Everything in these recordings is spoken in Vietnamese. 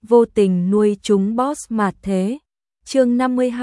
vô tình nuôi chúng boss mạt thế. Chương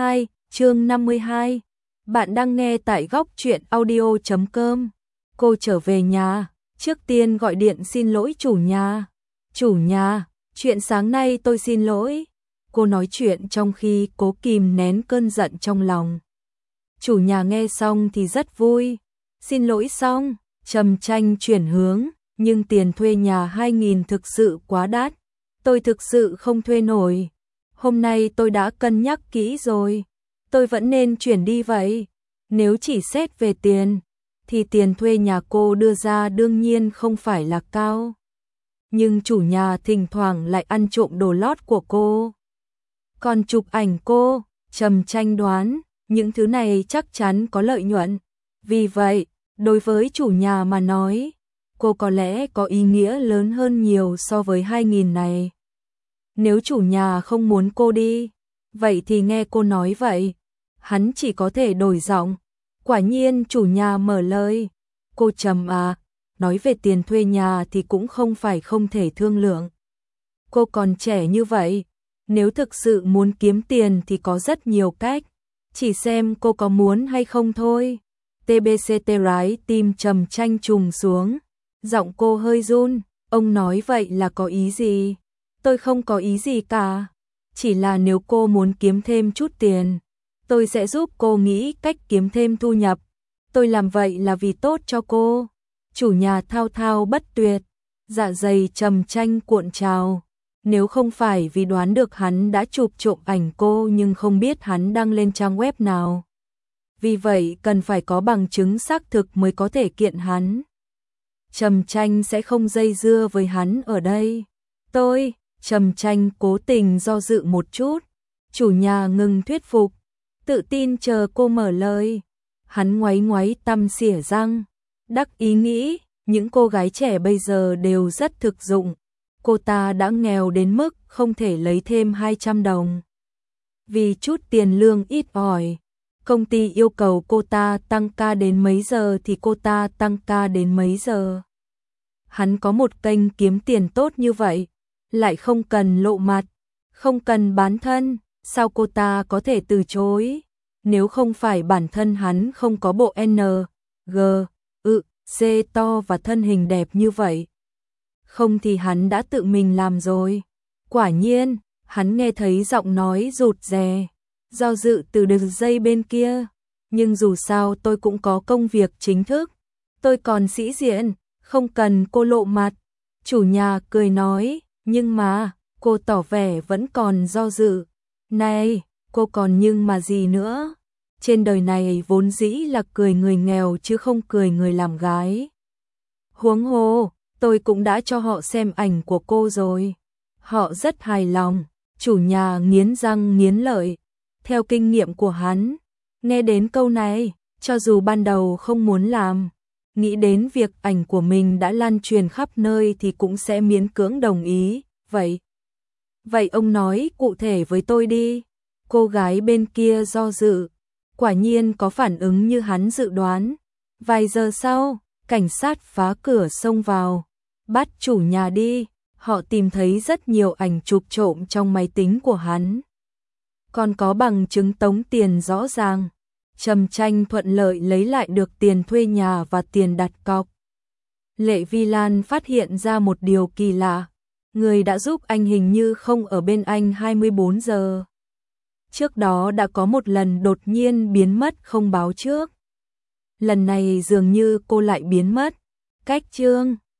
52. Bạn đang nghe tại góc truyện audio.com. Cô trở về nhà, trước tiên gọi điện xin lỗi chủ nhà. Chủ nhà, chuyện sáng nay tôi xin lỗi. Cô nói chuyện trong khi cố kìm nén cơn giận trong lòng. Chủ nhà nghe xong thì rất vui. Xin lỗi xong, Trầm Tranh chuyển hướng, nhưng tiền thuê nhà 2.000 thực sự quá đắt. Tôi thực sự không thuê nổi. Hôm nay tôi đã cân nhắc kỹ rồi. Tôi vẫn nên chuyển đi vậy. Nếu chỉ xét về tiền, thì tiền thuê nhà cô đưa ra đương nhiên không phải là cao. Nhưng chủ nhà thỉnh thoảng lại ăn trộm đồ lót của cô. Còn chụp ảnh cô, Trầm Tranh đoán, những thứ này chắc chắn có lợi nhuận. Vì vậy, đối với chủ nhà mà nói, cô có lẽ có ý nghĩa lớn hơn nhiều so với 2.000 này. Nếu chủ nhà không muốn cô đi, vậy thì nghe cô nói vậy. Hắn chỉ có thể đổi giọng. Quả nhiên chủ nhà mở lời. Cô Trầm à, nói về tiền thuê nhà thì cũng không phải không thể thương lượng. Cô còn trẻ như vậy, nếu thực sự muốn kiếm tiền thì có rất nhiều cách. Chỉ xem cô có muốn hay không thôi. TBCT rái tim Trầm Tranh trùng xuống. Giọng cô hơi run. Ông nói vậy là có ý gì? Tôi không có ý gì cả. Chỉ là nếu cô muốn kiếm thêm chút tiền, tôi sẽ giúp cô nghĩ cách kiếm thêm thu nhập. Tôi làm vậy là vì tốt cho cô. Chủ nhà thao thao bất tuyệt. Dạ dày Trầm Tranh cuộn trào. Nếu không phải vì đoán được hắn đã chụp trộm ảnh cô nhưng không biết hắn đăng lên trang web nào. Vì vậy cần phải có bằng chứng xác thực mới có thể kiện hắn. Trầm Tranh sẽ không dây dưa với hắn ở đây. Trầm Tranh cố tình do dự một chút. Chủ nhà ngừng thuyết phục, tự tin chờ cô mở lời. Hắn ngoáy ngoáy tăm xỉa răng, đắc ý nghĩ, những cô gái trẻ bây giờ đều rất thực dụng. Cô ta đã nghèo đến mức không thể lấy thêm 200 đồng. Vì chút tiền lương ít ỏi, công ty yêu cầu cô ta tăng ca đến mấy giờ thì cô ta tăng ca đến mấy giờ. Hắn có một kênh kiếm tiền tốt như vậy, lại không cần lộ mặt, không cần bán thân, sao cô ta có thể từ chối? Nếu không phải bản thân hắn không có bộ N, G, C to và thân hình đẹp như vậy. Không thì hắn đã tự mình làm rồi. Quả nhiên, hắn nghe thấy giọng nói rụt rè, do dự từ đường dây bên kia. Nhưng dù sao tôi cũng có công việc chính thức. Tôi còn sĩ diện, không cần cô lộ mặt. Chủ nhà cười nói, nhưng mà, cô tỏ vẻ vẫn còn do dự. Này, cô còn nhưng mà gì nữa? Trên đời này vốn dĩ là cười người nghèo chứ không cười người làm gái. Huống hồ, tôi cũng đã cho họ xem ảnh của cô rồi. Họ rất hài lòng. Chủ nhà nghiến răng nghiến lợi. Theo kinh nghiệm của hắn, nghe đến câu này, cho dù ban đầu không muốn làm, nghĩ đến việc ảnh của mình đã lan truyền khắp nơi thì cũng sẽ miễn cưỡng đồng ý. Vậy ông nói cụ thể với tôi đi. Cô gái bên kia do dự, quả nhiên có phản ứng như hắn dự đoán. Vài giờ sau, cảnh sát phá cửa xông vào, bắt chủ nhà đi. Họ tìm thấy rất nhiều ảnh chụp trộm trong máy tính của hắn. Còn có bằng chứng tống tiền rõ ràng. Trầm Tranh thuận lợi lấy lại được tiền thuê nhà và tiền đặt cọc. Lệ Vi Lan phát hiện ra một điều kỳ lạ. Người đã giúp anh hình như không ở bên anh 24 giờ. Trước đó đã có một lần đột nhiên biến mất không báo trước. Lần này dường như cô lại biến mất. Cách chương